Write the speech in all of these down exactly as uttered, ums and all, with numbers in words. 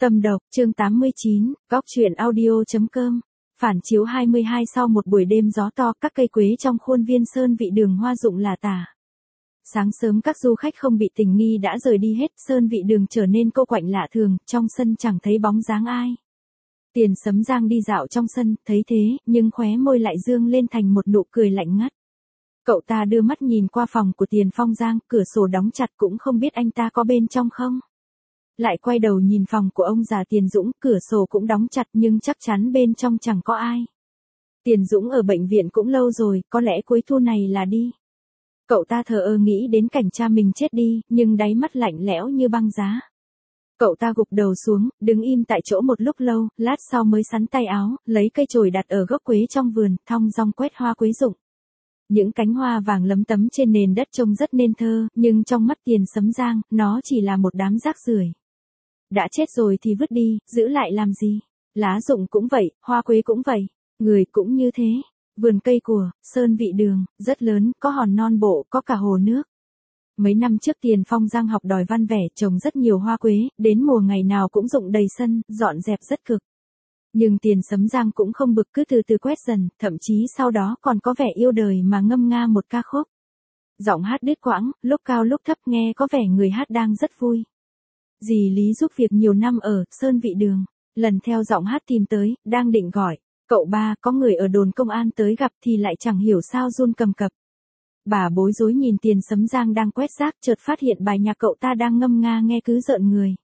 Tâm độc, chương tám mươi chín, góc truyện audio.com. Phản chiếu hai mươi hai sau một buổi đêm gió to, các cây quế trong khuôn viên sơn vị đường hoa rụng lả tả. Sáng sớm các du khách không bị tình nghi đã rời đi hết, sơn vị đường trở nên cô quạnh lạ thường, trong sân chẳng thấy bóng dáng ai. Tiền Sấm Giang đi dạo trong sân, thấy thế, nhưng khóe môi lại dương lên thành một nụ cười lạnh ngắt. Cậu ta đưa mắt nhìn qua phòng của Tiền Phong Giang, cửa sổ đóng chặt cũng không biết anh ta có bên trong không. Lại quay đầu nhìn phòng của ông già Tiền Dũng, cửa sổ cũng đóng chặt nhưng chắc chắn bên trong chẳng có ai. Tiền Dũng ở bệnh viện cũng lâu rồi, có lẽ cuối thu này là đi. Cậu ta thờ ơ nghĩ đến cảnh cha mình chết đi, nhưng đáy mắt lạnh lẽo như băng giá. Cậu ta gục đầu xuống, đứng im tại chỗ một lúc lâu, lát sau mới sắn tay áo, lấy cây chổi đặt ở gốc quế trong vườn, thong dong quét hoa quế rụng. Những cánh hoa vàng lấm tấm trên nền đất trông rất nên thơ, nhưng trong mắt Tiền Sấm Giang, nó chỉ là một đám rác rưởi. Đã chết rồi thì vứt đi, giữ lại làm gì? Lá rụng cũng vậy, hoa quế cũng vậy, người cũng như thế. Vườn cây của sơn vị đường, rất lớn, có hòn non bộ, có cả hồ nước. Mấy năm trước Tiền Phong Giang học đòi văn vẻ, trồng rất nhiều hoa quế, đến mùa ngày nào cũng rụng đầy sân, dọn dẹp rất cực. Nhưng Tiền Sấm Giang cũng không bực, cứ từ từ quét dần, thậm chí sau đó còn có vẻ yêu đời mà ngâm nga một ca khúc. Giọng hát đứt quãng, lúc cao lúc thấp, nghe có vẻ người hát đang rất vui. Dì Lý giúp việc nhiều năm ở sơn vị đường, lần theo giọng hát tìm tới, đang định gọi, cậu ba, có người ở đồn công an tới gặp thì lại chẳng hiểu sao run cầm cập. Bà bối rối nhìn Tiền Sấm Giang đang quét rác, chợt phát hiện bài nhạc cậu ta đang ngâm nga nghe cứ rợn người.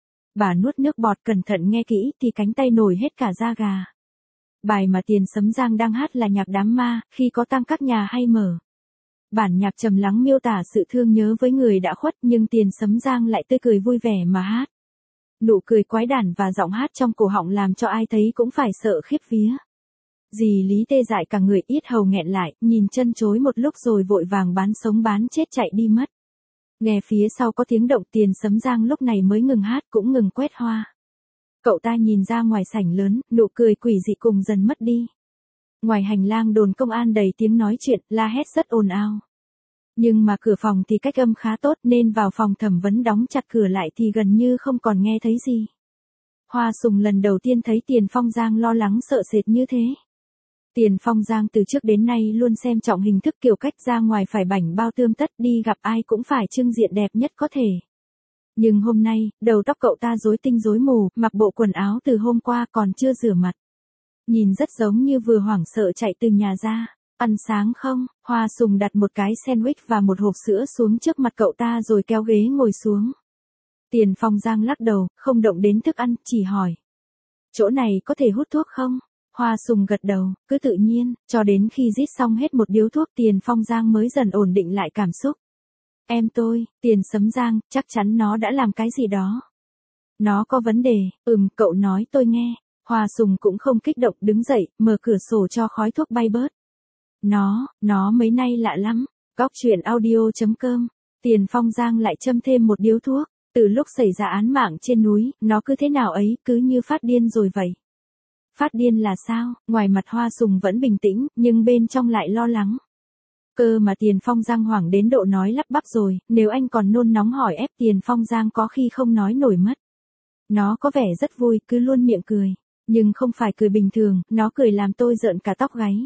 Bà nuốt nước bọt cẩn thận nghe kỹ thì cánh tay nổi hết cả da gà. Bài mà Tiền Sấm Giang đang hát là nhạc đám ma, khi có tang các nhà hay mở. Bản nhạc trầm lắng miêu tả sự thương nhớ với người đã khuất, nhưng Tiền Sấm Giang lại tươi cười vui vẻ mà hát. Nụ cười quái đản và giọng hát trong cổ họng làm cho ai thấy cũng phải sợ khiếp vía. Dì Lý tê dại cả người, yết hầu nghẹn lại, nhìn chân chối một lúc rồi vội vàng bán sống bán chết chạy đi mất. Nghe phía sau có tiếng động, Tiền Sấm Giang lúc này mới ngừng hát cũng ngừng quét hoa. Cậu ta nhìn ra ngoài sảnh lớn, nụ cười quỷ dị cùng dần mất đi. Ngoài hành lang đồn công an đầy tiếng nói chuyện, la hét rất ồn ào. Nhưng mà cửa phòng thì cách âm khá tốt nên vào phòng thẩm vấn đóng chặt cửa lại thì gần như không còn nghe thấy gì. Hoa Sùng lần đầu tiên thấy Tiền Phong Giang lo lắng sợ sệt như thế. Tiền Phong Giang từ trước đến nay luôn xem trọng hình thức, kiểu cách ra ngoài phải bảnh bao tươm tất, đi gặp ai cũng phải trưng diện đẹp nhất có thể. Nhưng hôm nay, đầu tóc cậu ta rối tinh rối mù, mặc bộ quần áo từ hôm qua còn chưa rửa mặt. Nhìn rất giống như vừa hoảng sợ chạy từ nhà ra. Ăn sáng không? Hoa Sùng đặt một cái sandwich và một hộp sữa xuống trước mặt cậu ta rồi kéo ghế ngồi xuống. Tiền Phong Giang lắc đầu, không động đến thức ăn, chỉ hỏi. Chỗ này có thể hút thuốc không? Hoa Sùng gật đầu, cứ tự nhiên, cho đến khi rít xong hết một điếu thuốc Tiền Phong Giang mới dần ổn định lại cảm xúc. Em tôi, Tiền Sấm Giang, chắc chắn nó đã làm cái gì đó. Nó có vấn đề, ừm, cậu nói tôi nghe. Hoa Sùng cũng không kích động, đứng dậy, mở cửa sổ cho khói thuốc bay bớt. Nó, nó mấy nay lạ lắm. Góc truyện audio.com. Tiền Phong Giang lại châm thêm một điếu thuốc. Từ lúc xảy ra án mạng trên núi, nó cứ thế nào ấy, cứ như phát điên rồi vậy. Phát điên là sao? Ngoài mặt Hoa Sùng vẫn bình tĩnh, nhưng bên trong lại lo lắng. Cơ mà Tiền Phong Giang hoảng đến độ nói lắp bắp rồi, nếu anh còn nôn nóng hỏi ép Tiền Phong Giang có khi không nói nổi mất. Nó có vẻ rất vui, cứ luôn miệng cười. Nhưng không phải cười bình thường, nó cười làm tôi rợn cả tóc gáy.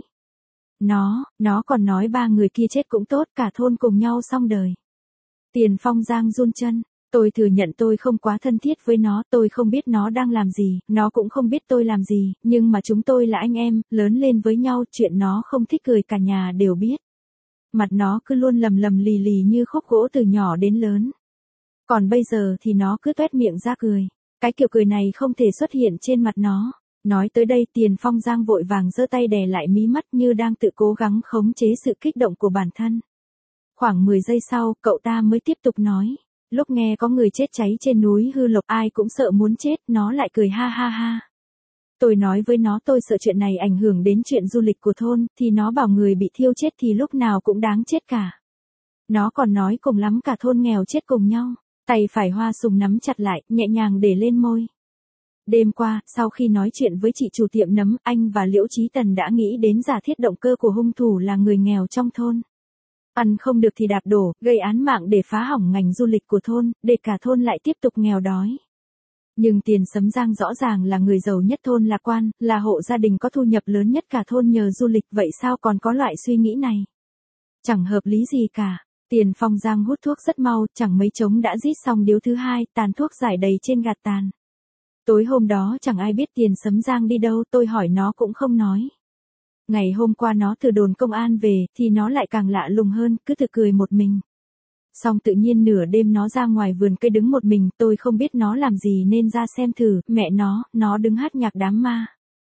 Nó, nó còn nói ba người kia chết cũng tốt, cả thôn cùng nhau xong đời. Tiền Phong Giang run chân. Tôi thừa nhận tôi không quá thân thiết với nó, tôi không biết nó đang làm gì, nó cũng không biết tôi làm gì, nhưng mà chúng tôi là anh em, lớn lên với nhau, chuyện nó không thích cười cả nhà đều biết. Mặt nó cứ luôn lầm lầm lì lì như khúc gỗ từ nhỏ đến lớn. Còn bây giờ thì nó cứ tuét miệng ra cười. Cái kiểu cười này không thể xuất hiện trên mặt nó. Nói tới đây Tiền Phong Giang vội vàng giơ tay đè lại mí mắt như đang tự cố gắng khống chế sự kích động của bản thân. Khoảng mười giây sau, cậu ta mới tiếp tục nói. Lúc nghe có người chết cháy trên núi Hư Lộc ai cũng sợ muốn chết, nó lại cười ha ha ha. Tôi nói với nó tôi sợ chuyện này ảnh hưởng đến chuyện du lịch của thôn, thì nó bảo người bị thiêu chết thì lúc nào cũng đáng chết cả. Nó còn nói cùng lắm cả thôn nghèo chết cùng nhau. Tay phải Hoa Sùng nắm chặt lại, nhẹ nhàng để lên môi. Đêm qua, sau khi nói chuyện với chị chủ tiệm nấm, anh và Liễu Chí Tần đã nghĩ đến giả thiết động cơ của hung thủ là người nghèo trong thôn. Ăn không được thì đạp đổ, gây án mạng để phá hỏng ngành du lịch của thôn, để cả thôn lại tiếp tục nghèo đói. Nhưng Tiền Sấm Giang rõ ràng là người giàu nhất thôn Lạc Quan, là hộ gia đình có thu nhập lớn nhất cả thôn nhờ du lịch, vậy sao còn có loại suy nghĩ này? Chẳng hợp lý gì cả. Tiền Phong Giang hút thuốc rất mau, chẳng mấy chóng đã rít xong điếu thứ hai, tàn thuốc rải đầy trên gạt tàn. Tối hôm đó chẳng ai biết Tiền Sấm Giang đi đâu, tôi hỏi nó cũng không nói. Ngày hôm qua nó từ đồn công an về, thì nó lại càng lạ lùng hơn, cứ tự cười một mình. Xong tự nhiên nửa đêm nó ra ngoài vườn cây đứng một mình, tôi không biết nó làm gì nên ra xem thử, mẹ nó, nó đứng hát nhạc đám ma.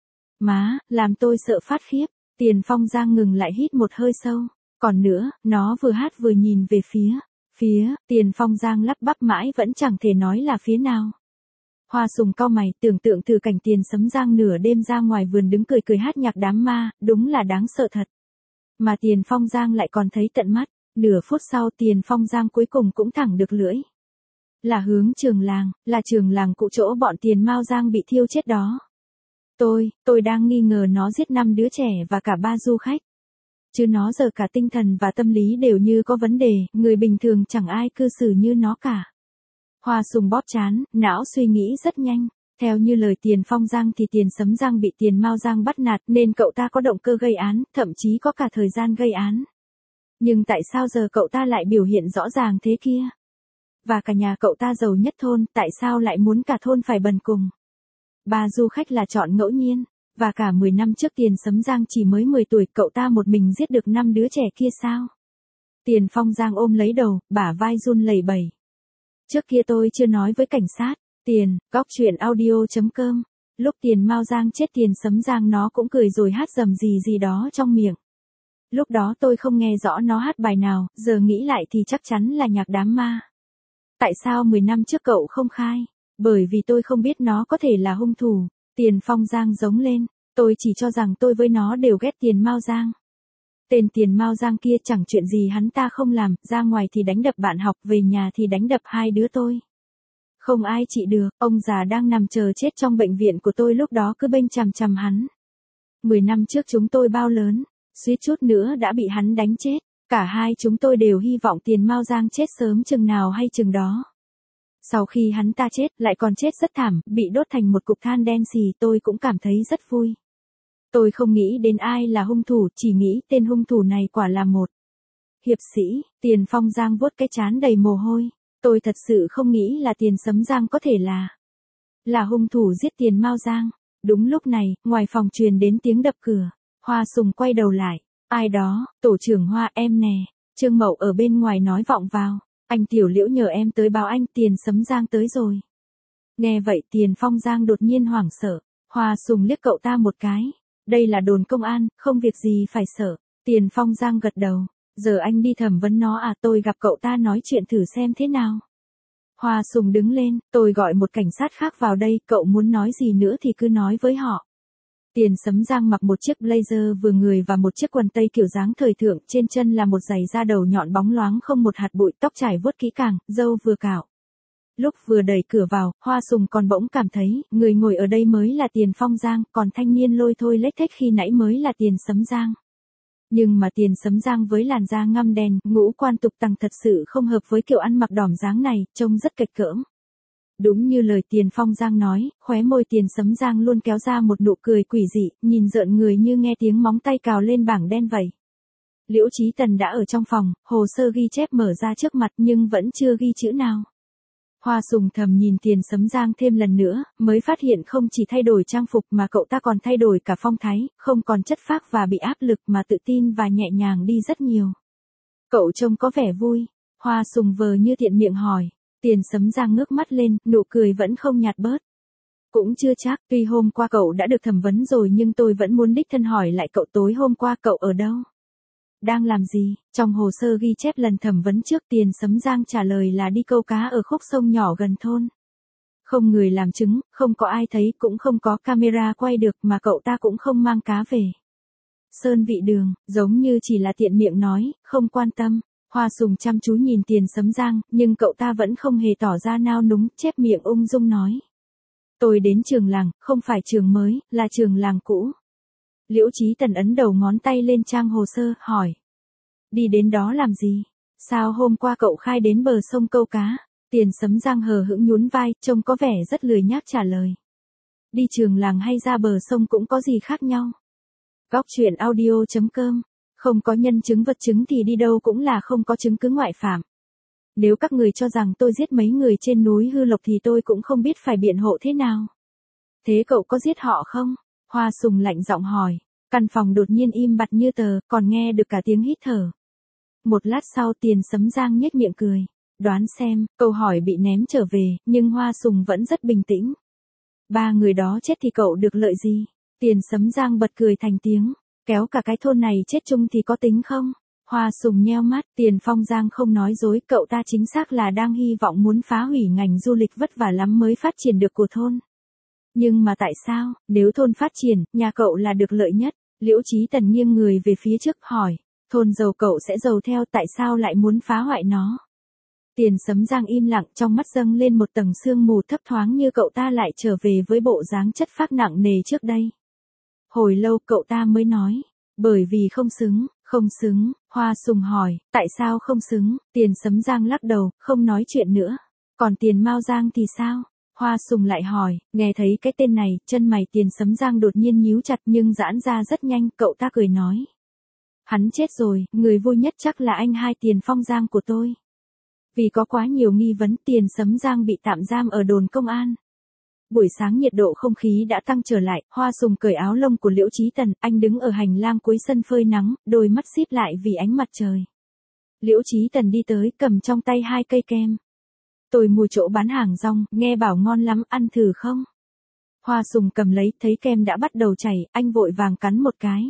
Má, làm tôi sợ phát khiếp. Tiền Phong Giang ngừng lại hít một hơi sâu. Còn nữa, nó vừa hát vừa nhìn về phía, phía, Tiền Phong Giang lắp bắp mãi vẫn chẳng thể nói là phía nào. Hoa Sùng cau mày, tưởng tượng từ cảnh Tiền Sấm Giang nửa đêm ra ngoài vườn đứng cười cười hát nhạc đám ma, đúng là đáng sợ thật. Mà Tiền Phong Giang lại còn thấy tận mắt, nửa phút sau Tiền Phong Giang cuối cùng cũng thẳng được lưỡi. Là hướng trường làng, là trường làng cũ chỗ bọn Tiền Mao Giang bị thiêu chết đó. Tôi, tôi đang nghi ngờ nó giết năm đứa trẻ và cả ba du khách. Chứ nó giờ cả tinh thần và tâm lý đều như có vấn đề, người bình thường chẳng ai cư xử như nó cả. Hoa Sùng bóp trán, não suy nghĩ rất nhanh. Theo như lời Tiền Phong Giang thì Tiền Sấm Giang bị Tiền Mao Giang bắt nạt nên cậu ta có động cơ gây án, thậm chí có cả thời gian gây án. Nhưng tại sao giờ cậu ta lại biểu hiện rõ ràng thế kia? Và cả nhà cậu ta giàu nhất thôn, tại sao lại muốn cả thôn phải bần cùng? Ba du khách là chọn ngẫu nhiên. Và cả mười năm trước Tiền Sấm Giang chỉ mới mười tuổi, cậu ta một mình giết được năm đứa trẻ kia sao? Tiền Phong Giang ôm lấy đầu, bả vai run lẩy bẩy. Trước kia tôi chưa nói với cảnh sát. Tiền, góc chuyện audio chấm com. Lúc Tiền Mao Giang chết Tiền Sấm Giang nó cũng cười rồi hát rầm gì gì đó trong miệng. Lúc đó tôi không nghe rõ nó hát bài nào, giờ nghĩ lại thì chắc chắn là nhạc đám ma. Tại sao mười năm trước cậu không khai? Bởi vì tôi không biết nó có thể là hung thủ. Tiền Phong Giang giống lên, tôi chỉ cho rằng tôi với nó đều ghét Tiền Mao Giang. Tên Tiền Mao Giang kia chẳng chuyện gì hắn ta không làm, ra ngoài thì đánh đập bạn học, về nhà thì đánh đập hai đứa tôi. Không ai trị được, ông già đang nằm chờ chết trong bệnh viện của tôi lúc đó cứ bênh chằm chằm hắn. Mười năm trước chúng tôi bao lớn, suýt chút nữa đã bị hắn đánh chết, cả hai chúng tôi đều hy vọng Tiền Mao Giang chết sớm chừng nào hay chừng đó. Sau khi hắn ta chết, lại còn chết rất thảm, bị đốt thành một cục than đen xì, tôi cũng cảm thấy rất vui. Tôi không nghĩ đến ai là hung thủ, chỉ nghĩ tên hung thủ này quả là một hiệp sĩ. Tiền Phong Giang vuốt cái trán đầy mồ hôi. Tôi thật sự không nghĩ là Tiền Sấm Giang có thể là là hung thủ giết Tiền Mao Giang. Đúng lúc này, ngoài phòng truyền đến tiếng đập cửa. Hoa Sùng quay đầu lại. Ai đó, tổ trưởng Hoa em nè. Trương Mậu ở bên ngoài nói vọng vào. Anh Tiểu Liễu nhờ em tới báo anh Tiền Sấm Giang tới rồi. Nghe vậy Tiền Phong Giang đột nhiên hoảng sợ. Hoa Sùng liếc cậu ta một cái. Đây là đồn công an, không việc gì phải sợ. Tiền Phong Giang gật đầu. Giờ anh đi thẩm vấn nó à, tôi gặp cậu ta nói chuyện thử xem thế nào. Hoa Sùng đứng lên, tôi gọi một cảnh sát khác vào đây, cậu muốn nói gì nữa thì cứ nói với họ. Tiền Sấm Giang mặc một chiếc blazer vừa người và một chiếc quần tây kiểu dáng thời thượng, trên chân là một giày da đầu nhọn bóng loáng không một hạt bụi, tóc trải vuốt kỹ càng, râu vừa cạo. Lúc vừa đẩy cửa vào, Hoa Sùng còn bỗng cảm thấy, người ngồi ở đây mới là Tiền Phong Giang, còn thanh niên lôi thôi lếch thếch khi nãy mới là Tiền Sấm Giang. Nhưng mà Tiền Sấm Giang với làn da ngăm đen, ngũ quan tục tằng thật sự không hợp với kiểu ăn mặc đỏm dáng này, trông rất kệch cỡm. Đúng như lời Tiền Phong Giang nói, khóe môi Tiền Sấm Giang luôn kéo ra một nụ cười quỷ dị, nhìn rợn người như nghe tiếng móng tay cào lên bảng đen vậy. Liễu Chí Tần đã ở trong phòng, hồ sơ ghi chép mở ra trước mặt nhưng vẫn chưa ghi chữ nào. Hoa Sùng thầm nhìn Tiền Sấm Giang thêm lần nữa, mới phát hiện không chỉ thay đổi trang phục mà cậu ta còn thay đổi cả phong thái, không còn chất phác và bị áp lực mà tự tin và nhẹ nhàng đi rất nhiều. Cậu trông có vẻ vui. Hoa Sùng vờ như tiện miệng hỏi. Tiền Sấm Giang ngước mắt lên, nụ cười vẫn không nhạt bớt. Cũng chưa chắc, tuy hôm qua cậu đã được thẩm vấn rồi nhưng tôi vẫn muốn đích thân hỏi lại cậu tối hôm qua cậu ở đâu? Đang làm gì? Trong hồ sơ ghi chép lần thẩm vấn trước Tiền Sấm Giang trả lời là đi câu cá ở khúc sông nhỏ gần thôn. Không người làm chứng, không có ai thấy, cũng không có camera quay được mà cậu ta cũng không mang cá về. Sơn vị đường, giống như chỉ là tiện miệng nói, không quan tâm. Hoa Sùng chăm chú nhìn Tiền Sấm Giang, nhưng cậu ta vẫn không hề tỏ ra nao núng, chép miệng ung dung nói. Tôi đến trường làng, không phải trường mới, là trường làng cũ. Liễu Chí Tần ấn đầu ngón tay lên trang hồ sơ, hỏi. Đi đến đó làm gì? Sao hôm qua cậu khai đến bờ sông câu cá? Tiền Sấm Giang hờ hững nhún vai, trông có vẻ rất lười nhác trả lời. Đi trường làng hay ra bờ sông cũng có gì khác nhau. Góc truyện audio chấm com. Không có nhân chứng vật chứng thì đi đâu cũng là không có chứng cứ ngoại phạm. Nếu các người cho rằng tôi giết mấy người trên núi Hư Lộc thì tôi cũng không biết phải biện hộ thế nào. Thế cậu có giết họ không? Hoa Sùng lạnh giọng hỏi. Căn phòng đột nhiên im bặt như tờ, còn nghe được cả tiếng hít thở. Một lát sau Tiền Sấm Giang nhếch miệng cười. Đoán xem, câu hỏi bị ném trở về, nhưng Hoa Sùng vẫn rất bình tĩnh. Ba người đó chết thì cậu được lợi gì? Tiền Sấm Giang bật cười thành tiếng. Kéo cả cái thôn này chết chung thì có tính không? Hoa Sùng nheo mắt, Tiền Phong Giang không nói dối, cậu ta chính xác là đang hy vọng muốn phá hủy ngành du lịch vất vả lắm mới phát triển được của thôn. Nhưng mà tại sao, nếu thôn phát triển, nhà cậu là được lợi nhất? Liễu Chí Tần nghiêng người về phía trước hỏi, thôn giàu cậu sẽ giàu theo, tại sao lại muốn phá hoại nó? Tiền Sấm Giang im lặng, trong mắt dâng lên một tầng sương mù thấp thoáng như cậu ta lại trở về với bộ dáng chất phác nặng nề trước đây. Hồi lâu cậu ta mới nói, bởi vì không xứng, không xứng. Hoa Sùng hỏi, tại sao không xứng? Tiền Sấm Giang lắc đầu, không nói chuyện nữa. Còn Tiền Mao Giang thì sao? Hoa Sùng lại hỏi, nghe thấy cái tên này, chân mày Tiền Sấm Giang đột nhiên nhíu chặt nhưng giãn ra rất nhanh, cậu ta cười nói. Hắn chết rồi, người vui nhất chắc là anh hai Tiền Phong Giang của tôi. Vì có quá nhiều nghi vấn, Tiền Sấm Giang bị tạm giam ở đồn công an. Buổi sáng nhiệt độ không khí đã tăng trở lại, Hoa Sùng cởi áo lông của Liễu Chí Tần, anh đứng ở hành lang cuối sân phơi nắng, đôi mắt síp lại vì ánh mặt trời. Liễu Chí Tần đi tới, cầm trong tay hai cây kem. Tôi mua chỗ bán hàng rong, nghe bảo ngon lắm, ăn thử không? Hoa Sùng cầm lấy, thấy kem đã bắt đầu chảy, anh vội vàng cắn một cái.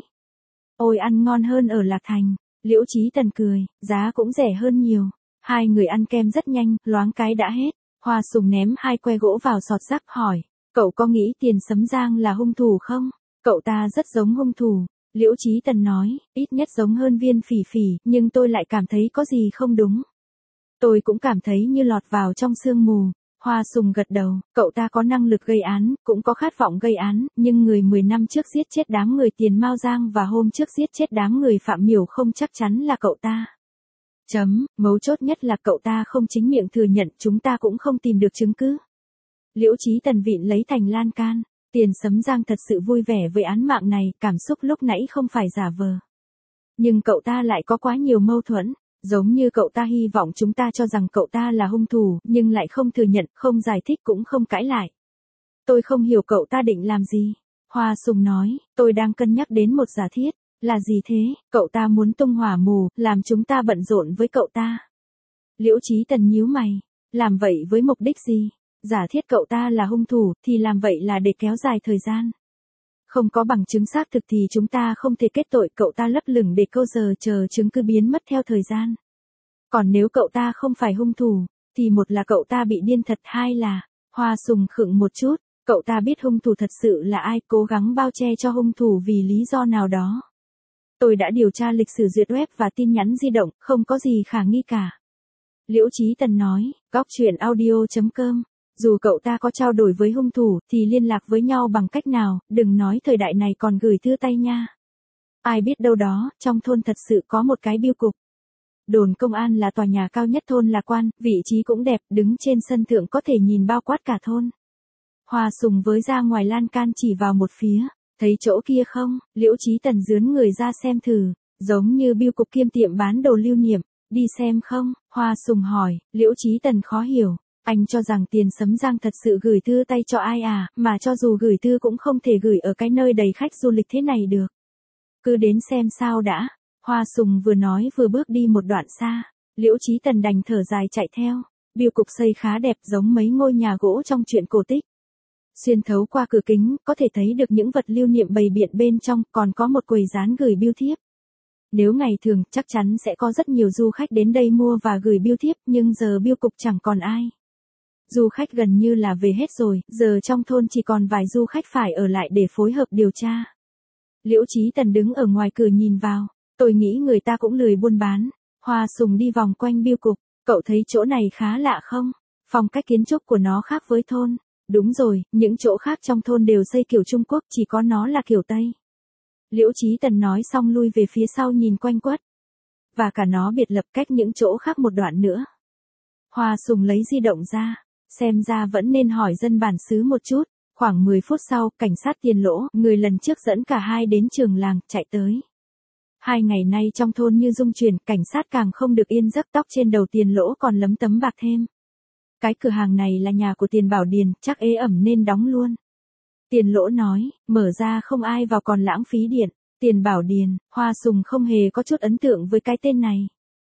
Ôi ăn ngon hơn ở Lạc Thành. Liễu Chí Tần cười, giá cũng rẻ hơn nhiều. Hai người ăn kem rất nhanh, loáng cái đã hết. Hoa Sùng ném hai que gỗ vào sọt rác hỏi, cậu có nghĩ Tiền Sấm Giang là hung thủ không? Cậu ta rất giống hung thủ. Liễu Chí Tần nói, ít nhất giống hơn Viên Phỉ Phỉ, nhưng tôi lại cảm thấy có gì không đúng. Tôi cũng cảm thấy như lọt vào trong sương mù. Hoa Sùng gật đầu, cậu ta có năng lực gây án, cũng có khát vọng gây án, nhưng người mười năm trước giết chết đám người Tiền Mao Giang và hôm trước giết chết đám người Phạm Miểu không chắc chắn là cậu ta. Chấm, mấu chốt nhất là cậu ta không chính miệng thừa nhận, chúng ta cũng không tìm được chứng cứ. Liễu Chí Tần vịn lấy thành lan can. Tiền Sấm Giang thật sự vui vẻ với án mạng này, cảm xúc lúc nãy không phải giả vờ. Nhưng cậu ta lại có quá nhiều mâu thuẫn, giống như cậu ta hy vọng chúng ta cho rằng cậu ta là hung thủ, nhưng lại không thừa nhận, không giải thích cũng không cãi lại. Tôi không hiểu cậu ta định làm gì. Hoa Sùng nói, tôi đang cân nhắc đến một giả thiết. Là gì thế? Cậu ta muốn tung hỏa mù, làm chúng ta bận rộn với cậu ta. Liễu Chí Tần nhíu mày, làm vậy với mục đích gì? Giả thiết cậu ta là hung thủ, thì làm vậy là để kéo dài thời gian. Không có bằng chứng xác thực thì chúng ta không thể kết tội, cậu ta lấp lửng để câu giờ chờ chứng cứ biến mất theo thời gian. Còn nếu cậu ta không phải hung thủ, thì một là cậu ta bị điên thật, hai là, Hoa Sùng khựng một chút, cậu ta biết hung thủ thật sự là ai, cố gắng bao che cho hung thủ vì lý do nào đó. Tôi đã điều tra lịch sử duyệt web và tin nhắn di động, không có gì khả nghi cả. Liễu Chí Tần nói, góc truyện audio chấm com. Dù cậu ta có trao đổi với hung thủ, thì liên lạc với nhau bằng cách nào, đừng nói thời đại này còn gửi thư tay nha. Ai biết đâu đó, trong thôn thật sự có một cái bưu cục. Đồn công an là tòa nhà cao nhất thôn Lạc Quan, vị trí cũng đẹp, đứng trên sân thượng có thể nhìn bao quát cả thôn. Hoa Sùng với ra ngoài lan can chỉ vào một phía. Thấy chỗ kia không? Liễu Chí Tần dướn người ra xem thử, giống như bưu cục kiêm tiệm bán đồ lưu niệm, đi xem không? Hoa Sùng hỏi, Liễu Chí Tần khó hiểu, anh cho rằng Tiền Sấm Giang thật sự gửi thư tay cho ai à, mà cho dù gửi thư cũng không thể gửi ở cái nơi đầy khách du lịch thế này được. Cứ đến xem sao đã. Hoa Sùng vừa nói vừa bước đi một đoạn xa, Liễu Chí Tần đành thở dài chạy theo. Bưu cục xây khá đẹp, giống mấy ngôi nhà gỗ trong truyện cổ tích. Xuyên thấu qua cửa kính, có thể thấy được những vật lưu niệm bày biện bên trong, còn có một quầy dán gửi bưu thiếp. Nếu ngày thường, chắc chắn sẽ có rất nhiều du khách đến đây mua và gửi bưu thiếp, nhưng giờ bưu cục chẳng còn ai. Du khách gần như là về hết rồi, giờ trong thôn chỉ còn vài du khách phải ở lại để phối hợp điều tra. Liễu Chí Tần đứng ở ngoài cửa nhìn vào, tôi nghĩ người ta cũng lười buôn bán. Hoa Sùng đi vòng quanh bưu cục, cậu thấy chỗ này khá lạ không? Phong cách kiến trúc của nó khác với thôn. Đúng rồi, những chỗ khác trong thôn đều xây kiểu Trung Quốc, chỉ có nó là kiểu Tây. Liễu Chí Tần nói xong lui về phía sau nhìn quanh quất. Và cả nó biệt lập cách những chỗ khác một đoạn nữa. Hoa Sùng lấy di động ra, xem ra vẫn nên hỏi dân bản xứ một chút. Khoảng mười phút sau, cảnh sát Tiền Lỗ, người lần trước dẫn cả hai đến trường làng, chạy tới. Hai ngày nay trong thôn như rung chuyển, cảnh sát càng không được yên giấc, tóc trên đầu Tiền Lỗ còn lấm tấm bạc thêm. Cái cửa hàng này là nhà của Tiền Bảo Điền, chắc ế ẩm nên đóng luôn. Tiền Lỗ nói, mở ra không ai vào còn lãng phí điện. Tiền Bảo Điền, Hoa Sùng không hề có chút ấn tượng với cái tên này.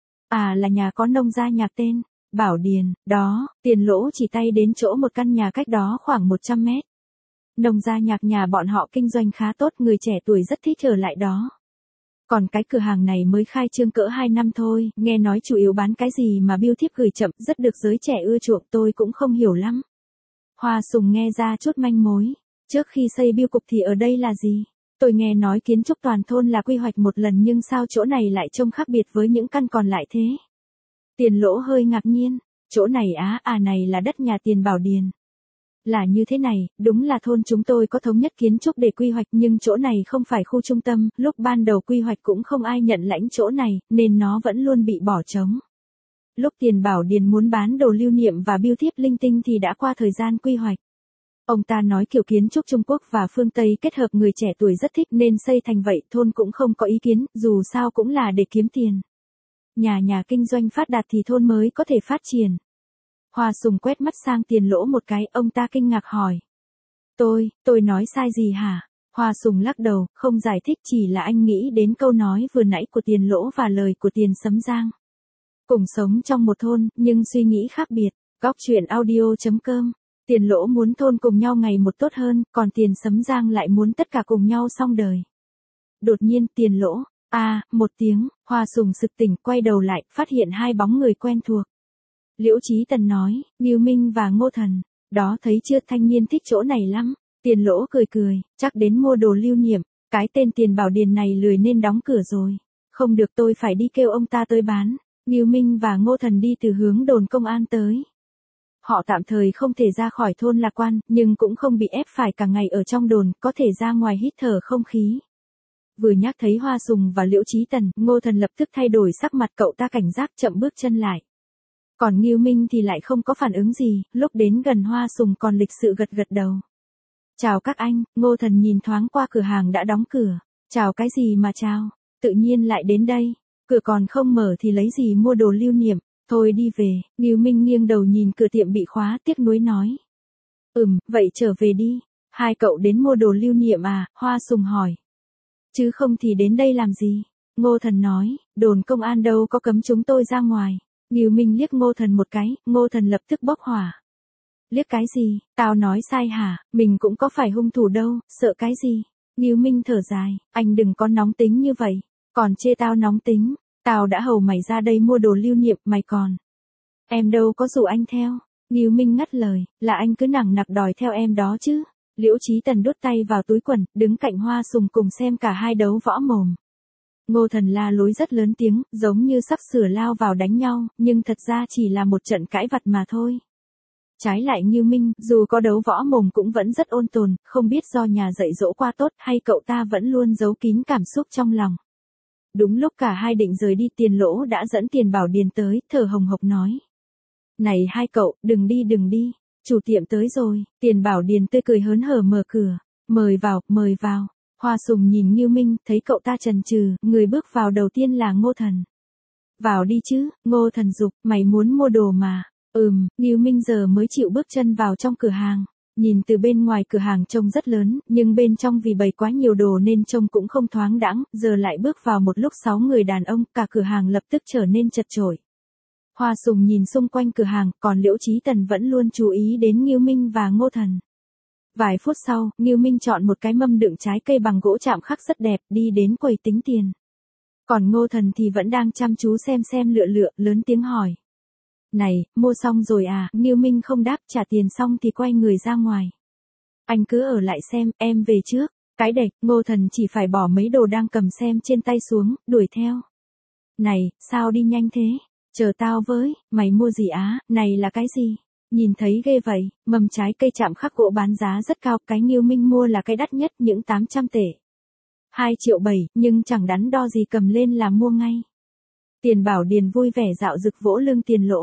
À, là nhà có nông gia nhạc tên Bảo Điền, đó. Tiền Lỗ chỉ tay đến chỗ một căn nhà cách đó khoảng một trăm mét. Nông gia nhạc nhà bọn họ kinh doanh khá tốt, người trẻ tuổi rất thích ở lại đó. Còn cái cửa hàng này mới khai trương cỡ hai năm thôi, nghe nói chủ yếu bán cái gì mà bưu thiếp gửi chậm, rất được giới trẻ ưa chuộng, tôi cũng không hiểu lắm. Hoa Sùng nghe ra chút manh mối. Trước khi xây bưu cục thì ở đây là gì? Tôi nghe nói kiến trúc toàn thôn là quy hoạch một lần, nhưng sao chỗ này lại trông khác biệt với những căn còn lại thế? Tiền Lỗ hơi ngạc nhiên. Chỗ này á, à này là đất nhà Tiền Bảo Điền. Là như thế này, đúng là thôn chúng tôi có thống nhất kiến trúc để quy hoạch, nhưng chỗ này không phải khu trung tâm, lúc ban đầu quy hoạch cũng không ai nhận lãnh chỗ này, nên nó vẫn luôn bị bỏ trống. Lúc Tiền Bảo Điền muốn bán đồ lưu niệm và bưu thiếp linh tinh thì đã qua thời gian quy hoạch. Ông ta nói kiểu kiến trúc Trung Quốc và phương Tây kết hợp, người trẻ tuổi rất thích nên xây thành vậy, thôn cũng không có ý kiến, dù sao cũng là để kiếm tiền. Nhà nhà kinh doanh phát đạt thì thôn mới có thể phát triển. Hoa Sùng quét mắt sang Tiền Lỗ một cái, ông ta kinh ngạc hỏi. Tôi, tôi nói sai gì hả? Hoa Sùng lắc đầu, không giải thích, chỉ là anh nghĩ đến câu nói vừa nãy của Tiền Lỗ và lời của Tiền Sấm Giang. Cùng sống trong một thôn, nhưng suy nghĩ khác biệt. Góc truyện audio chấm com. Tiền Lỗ muốn thôn cùng nhau ngày một tốt hơn, còn Tiền Sấm Giang lại muốn tất cả cùng nhau xong đời. Đột nhiên Tiền Lỗ, a à, một tiếng, Hoa Sùng sực tỉnh, quay đầu lại, phát hiện hai bóng người quen thuộc. Liễu Chí Tần nói, Ngưu Minh và Ngô Thần, đó thấy chưa, thanh niên thích chỗ này lắm. Tiền Lỗ cười cười, chắc đến mua đồ lưu niệm, cái tên Tiền Bảo Điền này lười nên đóng cửa rồi. Không được, tôi phải đi kêu ông ta tới bán. Ngưu Minh và Ngô Thần đi từ hướng đồn công an tới. Họ tạm thời không thể ra khỏi thôn Lạc Quan, nhưng cũng không bị ép phải cả ngày ở trong đồn, có thể ra ngoài hít thở không khí. Vừa nhắc thấy Hoa Sùng và Liễu Chí Tần, Ngô Thần lập tức thay đổi sắc mặt, cậu ta cảnh giác chậm bước chân lại. Còn Ngưu Minh thì lại không có phản ứng gì, lúc đến gần Hoa Sùng còn lịch sự gật gật đầu. Chào các anh. Ngô Thần nhìn thoáng qua cửa hàng đã đóng cửa. Chào cái gì mà chào, tự nhiên lại đến đây, cửa còn không mở thì lấy gì mua đồ lưu niệm, thôi đi về. Ngưu Minh nghiêng đầu nhìn cửa tiệm bị khóa, tiếc nuối nói. Ừm, vậy trở về đi. Hai cậu đến mua đồ lưu niệm à? Hoa Sùng hỏi. Chứ không thì đến đây làm gì? Ngô Thần nói, đồn công an đâu có cấm chúng tôi ra ngoài. Ngưu Minh liếc Ngô Thần một cái, Ngô Thần lập tức bốc hỏa. Liếc cái gì, tao nói sai hả, mình cũng có phải hung thủ đâu, sợ cái gì? Ngưu Minh thở dài, anh đừng có nóng tính như vậy, còn chê tao nóng tính, tao đã hầu mày ra đây mua đồ lưu niệm, mày còn. Em đâu có rủ anh theo. Ngưu Minh ngắt lời, là anh cứ nằng nặc đòi theo em đó chứ. Liễu Chí Tần đút tay vào túi quần, đứng cạnh Hoa Sùng cùng xem cả hai đấu võ mồm. Ngô Thần la lối rất lớn tiếng, giống như sắp sửa lao vào đánh nhau, nhưng thật ra chỉ là một trận cãi vặt mà thôi. Trái lại Ngưu Minh, dù có đấu võ mồm cũng vẫn rất ôn tồn, không biết do nhà dạy dỗ qua tốt hay cậu ta vẫn luôn giấu kín cảm xúc trong lòng. Đúng lúc cả hai định rời đi, Tiền Lỗ đã dẫn Tiền Bảo Điền tới, thở hồng hộc nói. Này hai cậu, đừng đi đừng đi, chủ tiệm tới rồi. Tiền Bảo Điền tươi cười hớn hở mở cửa, mời vào, mời vào. Hoa Sùng nhìn Ngưu Minh, thấy cậu ta chần chừ, người bước vào đầu tiên là Ngô Thần. Vào đi chứ. Ngô Thần giục, mày muốn mua đồ mà. Ừm. Ngưu Minh giờ mới chịu bước chân vào trong cửa hàng. Nhìn từ bên ngoài cửa hàng trông rất lớn, nhưng bên trong vì bày quá nhiều đồ nên trông cũng không thoáng đãng, giờ lại bước vào một lúc sáu người đàn ông, cả cửa hàng lập tức trở nên chật chội. Hoa Sùng nhìn xung quanh cửa hàng, còn Liễu Chí Tần vẫn luôn chú ý đến Ngưu Minh và Ngô Thần. Vài phút sau, Ngưu Minh chọn một cái mâm đựng trái cây bằng gỗ chạm khắc rất đẹp, đi đến quầy tính tiền. Còn Ngô Thần thì vẫn đang chăm chú xem xem lựa lựa, lớn tiếng hỏi. Này, mua xong rồi à? Ngưu Minh không đáp, trả tiền xong thì quay người ra ngoài. Anh cứ ở lại xem, em về trước. Cái đệch, Ngô Thần chỉ phải bỏ mấy đồ đang cầm xem trên tay xuống, đuổi theo. Này, sao đi nhanh thế? Chờ tao với, mày mua gì á? Này là cái gì? Nhìn thấy ghê vậy, mầm trái cây chạm khắc gỗ bán giá rất cao, cái Ngưu Minh mua là cái đắt nhất, những tám trăm tệ. hai triệu bảy, nhưng chẳng đắn đo gì cầm lên là mua ngay. Tiền Bảo Điền vui vẻ dạo rực vỗ lưng Tiền Lỗ.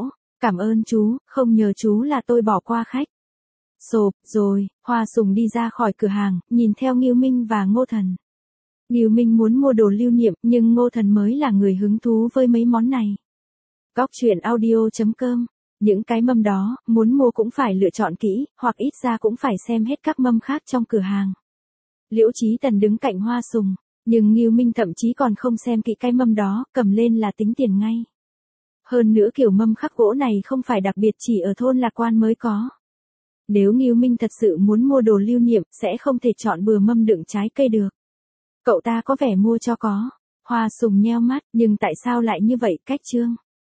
Cảm ơn chú, không nhờ chú là tôi bỏ qua khách. Sộp, rồi, Hoa Sùng đi ra khỏi cửa hàng, nhìn theo Ngưu Minh và Ngô Thần. Ngưu Minh muốn mua đồ lưu niệm, nhưng Ngô Thần mới là người hứng thú với mấy món này. Góc truyện audio chấm com. Những cái mâm đó, muốn mua cũng phải lựa chọn kỹ, hoặc ít ra cũng phải xem hết các mâm khác trong cửa hàng. Liễu Chí Tần đứng cạnh Hoa Sùng, nhưng Ngưu Minh thậm chí còn không xem kỹ cái mâm đó, cầm lên là tính tiền ngay. Hơn nữa kiểu mâm khắc gỗ này không phải đặc biệt chỉ ở thôn Lạc Quan mới có. Nếu Ngưu Minh thật sự muốn mua đồ lưu niệm, sẽ không thể chọn bừa mâm đựng trái cây được. Cậu ta có vẻ mua cho có. Hoa Sùng nheo mắt, nhưng tại sao lại như vậy, Cách Trương?